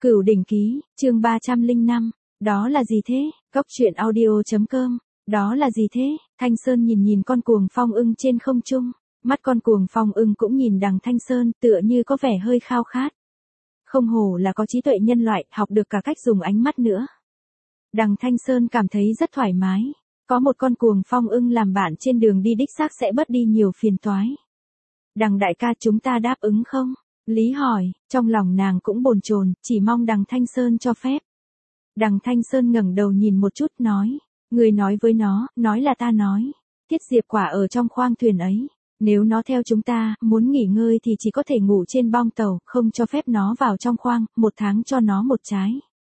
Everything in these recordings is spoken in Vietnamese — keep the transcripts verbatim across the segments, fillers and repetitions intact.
Cửu đỉnh ký, chương ba trăm lẻ năm, đó là gì thế? Cốc truyện audio.com, đó là gì thế? Thanh Sơn nhìn nhìn con cuồng phong ưng trên không trung, mắt con cuồng phong ưng cũng nhìn đằng Thanh Sơn tựa như có vẻ hơi khao khát. Không hổ là có trí tuệ nhân loại, học được cả cách dùng ánh mắt nữa. Đằng Thanh Sơn cảm thấy rất thoải mái, có một con cuồng phong ưng làm bạn trên đường đi đích xác sẽ bớt đi nhiều phiền toái. Đằng đại ca chúng ta đáp ứng không? Lý hỏi, trong lòng nàng cũng bồn chồn, chỉ mong đằng Thanh Sơn cho phép. Đằng Thanh Sơn ngẩng đầu nhìn một chút nói, người nói với nó, nói là ta nói. Thiết Diệp Quả ở trong khoang thuyền ấy, nếu nó theo chúng ta, muốn nghỉ ngơi thì chỉ có thể ngủ trên bong tàu, không cho phép nó vào trong khoang, một tháng cho nó một trái.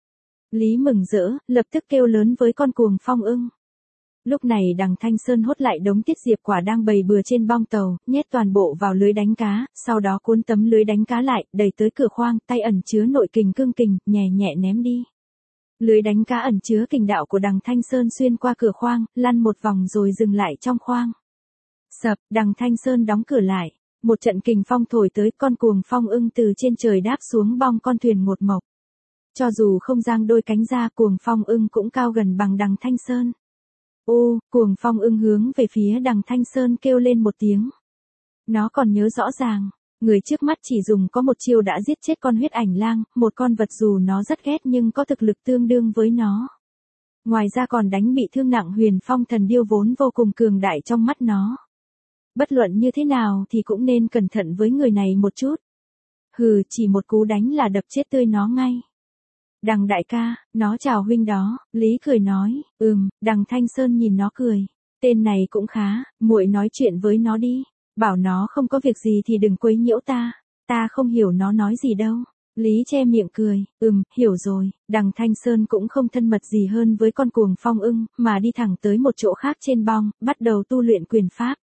Lý mừng rỡ, lập tức kêu lớn với con cuồng phong ưng. Lúc này đằng Thanh Sơn hốt lại đống tiết diệp quả đang bày bừa trên bong tàu, nhét toàn bộ vào lưới đánh cá, sau đó cuốn tấm lưới đánh cá lại, đẩy tới cửa khoang, tay ẩn chứa nội kình cương kình, nhẹ nhẹ ném đi. Lưới đánh cá ẩn chứa kình đạo của đằng Thanh Sơn xuyên qua cửa khoang, lăn một vòng rồi dừng lại trong khoang. Sập, đằng Thanh Sơn đóng cửa lại, một trận kình phong thổi tới, con cuồng phong ưng từ trên trời đáp xuống bong con thuyền một mộc. Cho dù không giang đôi cánh ra, cuồng phong ưng cũng cao gần bằng đằng Thanh Sơn. Ô, cuồng phong ưng hướng về phía đằng Thanh Sơn kêu lên một tiếng. Nó còn nhớ rõ ràng, người trước mắt chỉ dùng có một chiêu đã giết chết con huyết ảnh lang, một con vật dù nó rất ghét nhưng có thực lực tương đương với nó. Ngoài ra còn đánh bị thương nặng huyền phong thần điêu vốn vô cùng cường đại trong mắt nó. Bất luận như thế nào thì cũng nên cẩn thận với người này một chút. Hừ, chỉ một cú đánh là đập chết tươi nó ngay. Đằng đại ca, nó chào huynh đó, Lý cười nói, ừm, đằng Thanh Sơn nhìn nó cười, tên này cũng khá, muội nói chuyện với nó đi, bảo nó không có việc gì thì đừng quấy nhiễu ta, ta không hiểu nó nói gì đâu. Lý che miệng cười, ừm, hiểu rồi, đằng Thanh Sơn cũng không thân mật gì hơn với con cuồng phong ưng, mà đi thẳng tới một chỗ khác trên bong, bắt đầu tu luyện quyền pháp.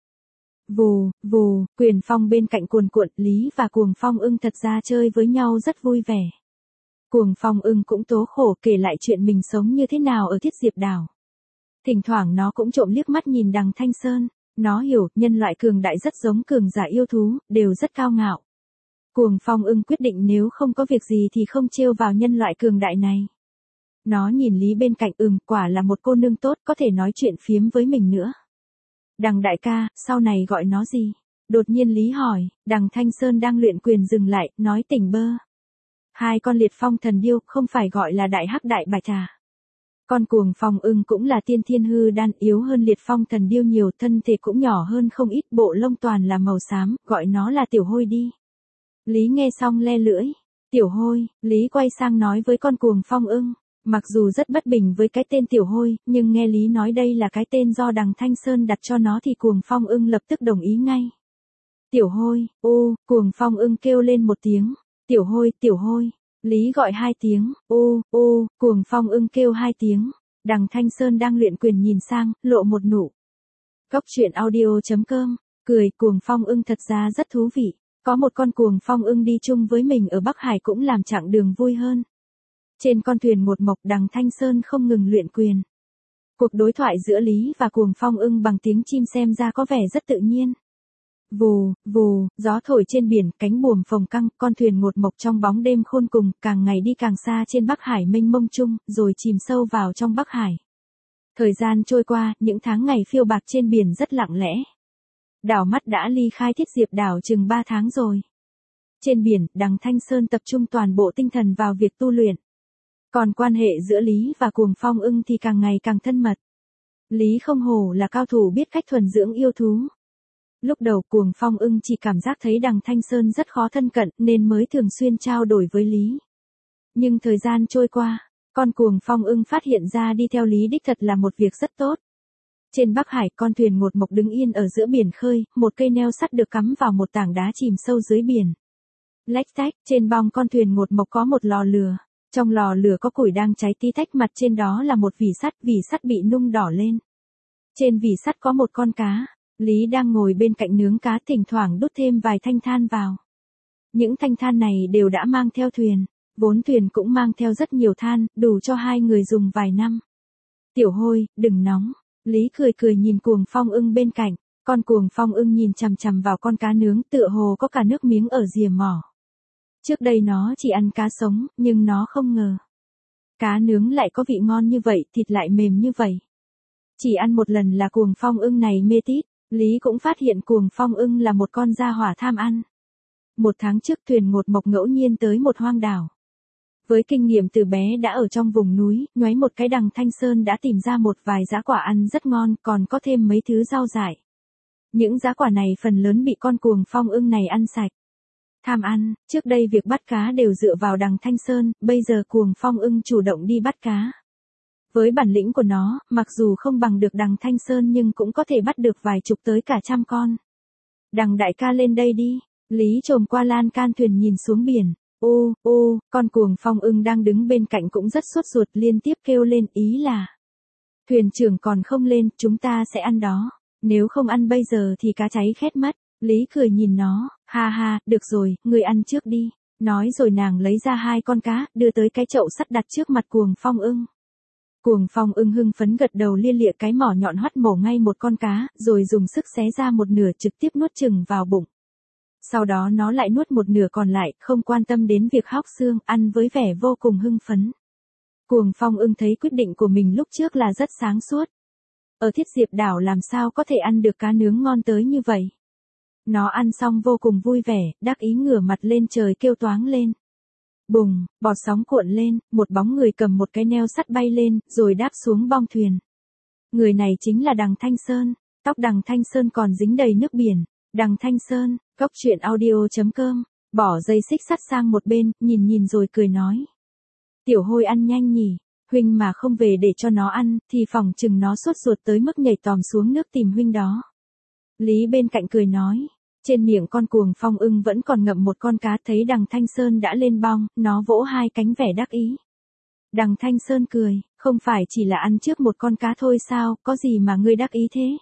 Vù, vù, quyền phong bên cạnh cuồn cuộn, Lý và cuồng phong ưng thật ra chơi với nhau rất vui vẻ. Cuồng phong ưng cũng tố khổ kể lại chuyện mình sống như thế nào ở Thiết Diệp đảo. Thỉnh thoảng nó cũng trộm liếc mắt nhìn đằng Thanh Sơn, nó hiểu nhân loại cường đại rất giống cường giả yêu thú, đều rất cao ngạo. Cuồng phong ưng quyết định nếu không có việc gì thì không trêu vào nhân loại cường đại này. Nó nhìn Lý bên cạnh, ừm, quả là một cô nương tốt, có thể nói chuyện phiếm với mình nữa. Đằng đại ca, sau này gọi nó gì? Đột nhiên Lý hỏi, đằng Thanh Sơn đang luyện quyền dừng lại, nói tỉnh bơ. Hai con liệt phong thần điêu không phải gọi là đại hắc đại bạch à. Con cuồng phong ưng cũng là tiên thiên hư đan, yếu hơn liệt phong thần điêu nhiều, thân thể cũng nhỏ hơn không ít, bộ lông toàn là màu xám, gọi nó là tiểu hôi đi. Lý nghe xong le lưỡi, tiểu hôi, Lý quay sang nói với con cuồng phong ưng, mặc dù rất bất bình với cái tên tiểu hôi, nhưng nghe Lý nói đây là cái tên do đằng Thanh Sơn đặt cho nó thì cuồng phong ưng lập tức đồng ý ngay. Tiểu hôi, ô, cuồng phong ưng kêu lên một tiếng. Tiểu hôi, tiểu hôi, Lý gọi hai tiếng, ô, ô, cuồng phong ưng kêu hai tiếng, đằng Thanh Sơn đang luyện quyền nhìn sang, lộ một nụ. Cốc truyện audio.com, cười, cuồng phong ưng thật ra rất thú vị, có một con cuồng phong ưng đi chung với mình ở Bắc Hải cũng làm chặng đường vui hơn. Trên con thuyền một mộc đằng Thanh Sơn không ngừng luyện quyền. Cuộc đối thoại giữa Lý và cuồng phong ưng bằng tiếng chim xem ra có vẻ rất tự nhiên. Vù, vù, gió thổi trên biển, cánh buồm phồng căng, con thuyền ngột mộc trong bóng đêm khôn cùng, càng ngày đi càng xa trên Bắc Hải mênh mông chung, rồi chìm sâu vào trong Bắc Hải. Thời gian trôi qua, những tháng ngày phiêu bạc trên biển rất lặng lẽ. Đảo mắt đã ly khai Thiết Diệp đảo chừng ba tháng rồi. Trên biển, đằng Thanh Sơn tập trung toàn bộ tinh thần vào việc tu luyện. Còn quan hệ giữa Lý và cuồng phong ưng thì càng ngày càng thân mật. Lý không hổ là cao thủ biết cách thuần dưỡng yêu thú. Lúc đầu cuồng phong ưng chỉ cảm giác thấy đằng Thanh Sơn rất khó thân cận nên mới thường xuyên trao đổi với Lý. Nhưng thời gian trôi qua, con cuồng phong ưng phát hiện ra đi theo Lý đích thật là một việc rất tốt. Trên Bắc Hải, con thuyền ngột mộc đứng yên ở giữa biển khơi, một cây neo sắt được cắm vào một tảng đá chìm sâu dưới biển. Lách tách, trên bong con thuyền ngột mộc có một lò lửa. Trong lò lửa có củi đang cháy tí tách, mặt trên đó là một vỉ sắt, vỉ sắt bị nung đỏ lên. Trên vỉ sắt có một con cá. Lý đang ngồi bên cạnh nướng cá, thỉnh thoảng đút thêm vài thanh than vào. Những thanh than này đều đã mang theo thuyền, vốn thuyền cũng mang theo rất nhiều than, đủ cho hai người dùng vài năm. Tiểu hôi, đừng nóng. Lý cười cười nhìn cuồng phong ưng bên cạnh, con cuồng phong ưng nhìn chằm chằm vào con cá nướng tựa hồ có cả nước miếng ở rìa mỏ. Trước đây nó chỉ ăn cá sống, nhưng nó không ngờ. Cá nướng lại có vị ngon như vậy, thịt lại mềm như vậy. Chỉ ăn một lần là Cuồng Phong ưng này mê tít, Lý cũng phát hiện Cuồng Phong ưng là một con gia hỏa tham ăn. Một tháng trước thuyền một mộc ngẫu nhiên tới một hoang đảo. Với kinh nghiệm từ bé đã ở trong vùng núi, nhoáy một cái đằng Thanh Sơn đã tìm ra một vài giá quả ăn rất ngon, còn có thêm mấy thứ rau dại. Những giá quả này phần lớn bị con Cuồng Phong ưng này ăn sạch. Tham ăn, trước đây việc bắt cá đều dựa vào đằng Thanh Sơn, bây giờ Cuồng Phong ưng chủ động đi bắt cá. Với bản lĩnh của nó, mặc dù không bằng được đằng Thanh Sơn nhưng cũng có thể bắt được vài chục tới cả trăm con. Đằng đại ca lên đây đi, Lý trồm qua lan can thuyền nhìn xuống biển. Ô, ô, con Cuồng Phong ưng đang đứng bên cạnh cũng rất sốt ruột liên tiếp kêu lên ý là. Thuyền trưởng còn không lên, chúng ta sẽ ăn đó. Nếu không ăn bây giờ thì cá cháy khét mất. Lý cười nhìn nó, ha ha, được rồi, người ăn trước đi. Nói rồi nàng lấy ra hai con cá, đưa tới cái chậu sắt đặt trước mặt Cuồng Phong ưng. Cuồng Phong ưng hưng phấn gật đầu lia lịa cái mỏ nhọn hoắt mổ ngay một con cá, rồi dùng sức xé ra một nửa trực tiếp nuốt chừng vào bụng. Sau đó nó lại nuốt một nửa còn lại, không quan tâm đến việc hóc xương, ăn với vẻ vô cùng hưng phấn. Cuồng Phong ưng thấy quyết định của mình lúc trước là rất sáng suốt. Ở Thiết Diệp đảo làm sao có thể ăn được cá nướng ngon tới như vậy. Nó ăn xong vô cùng vui vẻ, đắc ý ngửa mặt lên trời kêu toáng lên. Bùng, bọt sóng cuộn lên, một bóng người cầm một cái neo sắt bay lên, rồi đáp xuống bong thuyền. Người này chính là đằng Thanh Sơn, tóc đằng Thanh Sơn còn dính đầy nước biển. Đằng Thanh Sơn, cốc truyện audio chấm com, bỏ dây xích sắt sang một bên, nhìn nhìn rồi cười nói. Tiểu Hôi ăn nhanh nhỉ, huynh mà không về để cho nó ăn, thì phỏng chừng nó sốt ruột tới mức nhảy tòm xuống nước tìm huynh đó. Lý bên cạnh cười nói, trên miệng con Cuồng Phong ưng vẫn còn ngậm một con cá, thấy đằng Thanh Sơn đã lên bong, nó vỗ hai cánh vẻ đắc ý. Đằng Thanh Sơn cười, không phải chỉ là ăn trước một con cá thôi sao, có gì mà ngươi đắc ý thế?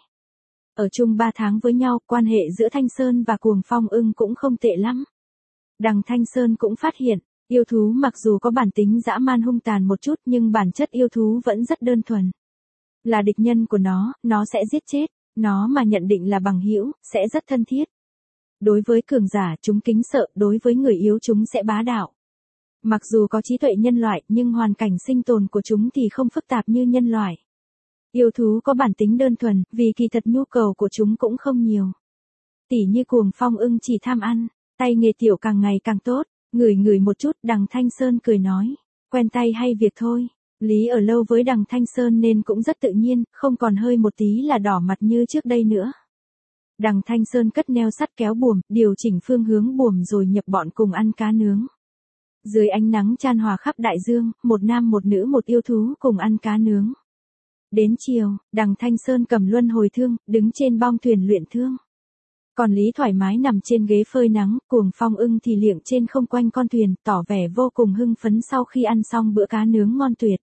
Ở chung ba tháng với nhau, quan hệ giữa Thanh Sơn và Cuồng Phong ưng cũng không tệ lắm. Đằng Thanh Sơn cũng phát hiện, yêu thú mặc dù có bản tính dã man hung tàn một chút nhưng bản chất yêu thú vẫn rất đơn thuần. Là địch nhân của nó, nó sẽ giết chết, nó mà nhận định là bằng hữu, sẽ rất thân thiết. Đối với cường giả chúng kính sợ, đối với người yếu chúng sẽ bá đạo. Mặc dù có trí tuệ nhân loại nhưng hoàn cảnh sinh tồn của chúng thì không phức tạp như nhân loại. Yêu thú có bản tính đơn thuần, vì kỳ thật nhu cầu của chúng cũng không nhiều. Tỉ như Cuồng Phong ưng chỉ tham ăn, tay nghề tiểu càng ngày càng tốt, ngửi ngửi một chút, đằng Thanh Sơn cười nói, quen tay hay việc thôi. Lý ở lâu với đằng Thanh Sơn nên cũng rất tự nhiên, không còn hơi một tí là đỏ mặt như trước đây nữa. Đằng Thanh Sơn cất neo sắt kéo buồm, điều chỉnh phương hướng buồm rồi nhập bọn cùng ăn cá nướng. Dưới ánh nắng chan hòa khắp đại dương, một nam một nữ một yêu thú cùng ăn cá nướng. Đến chiều, đằng Thanh Sơn cầm luân hồi thương, đứng trên bong thuyền luyện thương. Còn Lý thoải mái nằm trên ghế phơi nắng, Cuồng Phong ưng thì liệng trên không quanh con thuyền, tỏ vẻ vô cùng hưng phấn sau khi ăn xong bữa cá nướng ngon tuyệt.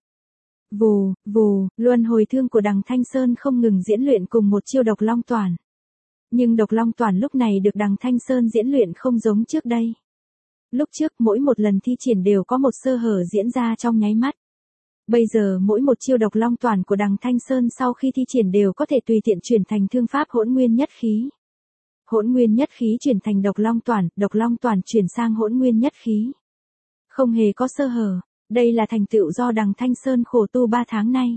Vù, vù, luân hồi thương của đằng Thanh Sơn không ngừng diễn luyện cùng một chiêu độc long toàn. Nhưng độc long toàn lúc này được đằng Thanh Sơn diễn luyện không giống trước đây. Lúc trước mỗi một lần thi triển đều có một sơ hở diễn ra trong nháy mắt. Bây giờ mỗi một chiêu độc long toàn của đằng Thanh Sơn sau khi thi triển đều có thể tùy tiện chuyển thành thương pháp hỗn nguyên nhất khí. Hỗn nguyên nhất khí chuyển thành độc long toàn, độc long toàn chuyển sang hỗn nguyên nhất khí. Không hề có sơ hở, đây là thành tựu do đằng Thanh Sơn khổ tu ba tháng nay.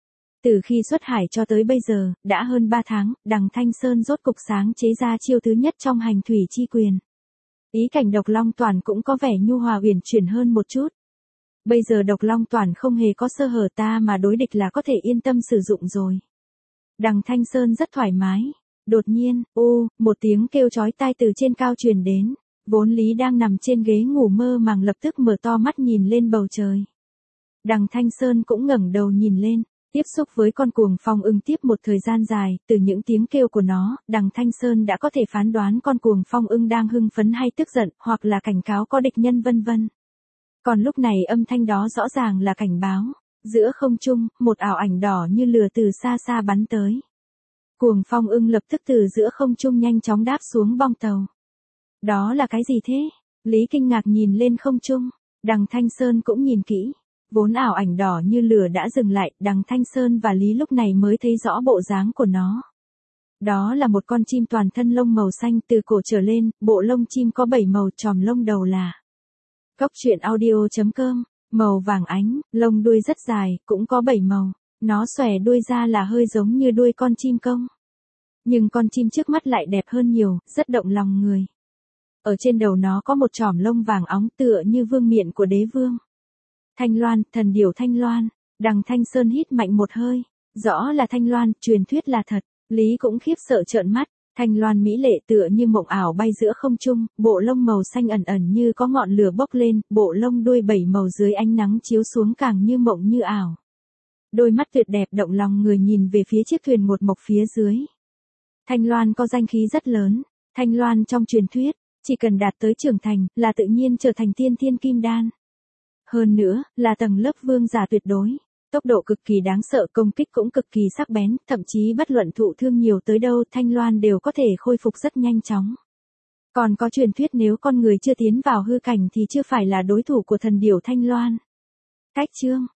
Từ khi xuất hải cho tới bây giờ, đã hơn ba tháng, đằng Thanh Sơn rốt cục sáng chế ra chiêu thứ nhất trong hành thủy chi quyền. Ý cảnh độc long toàn cũng có vẻ nhu hòa uyển chuyển hơn một chút. Bây giờ độc long toàn không hề có sơ hở, ta mà đối địch là có thể yên tâm sử dụng rồi. Đằng Thanh Sơn rất thoải mái. Đột nhiên, ô, một tiếng kêu chói tai từ trên cao truyền đến. Vốn Lý đang nằm trên ghế ngủ mơ màng lập tức mở to mắt nhìn lên bầu trời. Đằng Thanh Sơn cũng ngẩng đầu nhìn lên. Tiếp xúc với con Cuồng Phong ưng tiếp một thời gian dài, từ những tiếng kêu của nó, đằng Thanh Sơn đã có thể phán đoán con Cuồng Phong ưng đang hưng phấn hay tức giận, hoặc là cảnh cáo có địch nhân vân vân. Còn lúc này âm thanh đó rõ ràng là cảnh báo. Giữa không trung, một ảo ảnh đỏ như lửa từ xa xa bắn tới. Cuồng Phong ưng lập tức từ giữa không trung nhanh chóng đáp xuống bong tàu. Đó là cái gì thế? Lý kinh ngạc nhìn lên không trung, đằng Thanh Sơn cũng nhìn kỹ. Vốn ảo ảnh đỏ như lửa đã dừng lại, đằng Thanh Sơn và Lý lúc này mới thấy rõ bộ dáng của nó. Đó là một con chim toàn thân lông màu xanh, từ cổ trở lên, bộ lông chim có bảy màu, chòm lông đầu là Cốc truyện audio chấm com, màu vàng ánh, lông đuôi rất dài, cũng có bảy màu. Nó xòe đuôi ra là hơi giống như đuôi con chim công. Nhưng con chim trước mắt lại đẹp hơn nhiều, rất động lòng người. Ở trên đầu nó có một chòm lông vàng óng tựa như vương miện của đế vương. Thanh Loan, thần điểu Thanh Loan. Đằng Thanh Sơn hít mạnh một hơi. Rõ là Thanh Loan, truyền thuyết là thật. Lý cũng khiếp sợ trợn mắt. Thanh Loan mỹ lệ tựa như mộng ảo bay giữa không trung, bộ lông màu xanh ẩn ẩn như có ngọn lửa bốc lên, bộ lông đuôi bảy màu dưới ánh nắng chiếu xuống càng như mộng như ảo. Đôi mắt tuyệt đẹp động lòng người nhìn về phía chiếc thuyền một mộc phía dưới. Thanh Loan có danh khí rất lớn. Thanh Loan trong truyền thuyết, chỉ cần đạt tới trưởng thành là tự nhiên trở thành tiên thiên kim đan. Hơn nữa, là tầng lớp vương giả tuyệt đối. Tốc độ cực kỳ đáng sợ, công kích cũng cực kỳ sắc bén, thậm chí bất luận thụ thương nhiều tới đâu Thanh Loan đều có thể khôi phục rất nhanh chóng. Còn có truyền thuyết nếu con người chưa tiến vào hư cảnh thì chưa phải là đối thủ của thần điểu Thanh Loan. Cách chương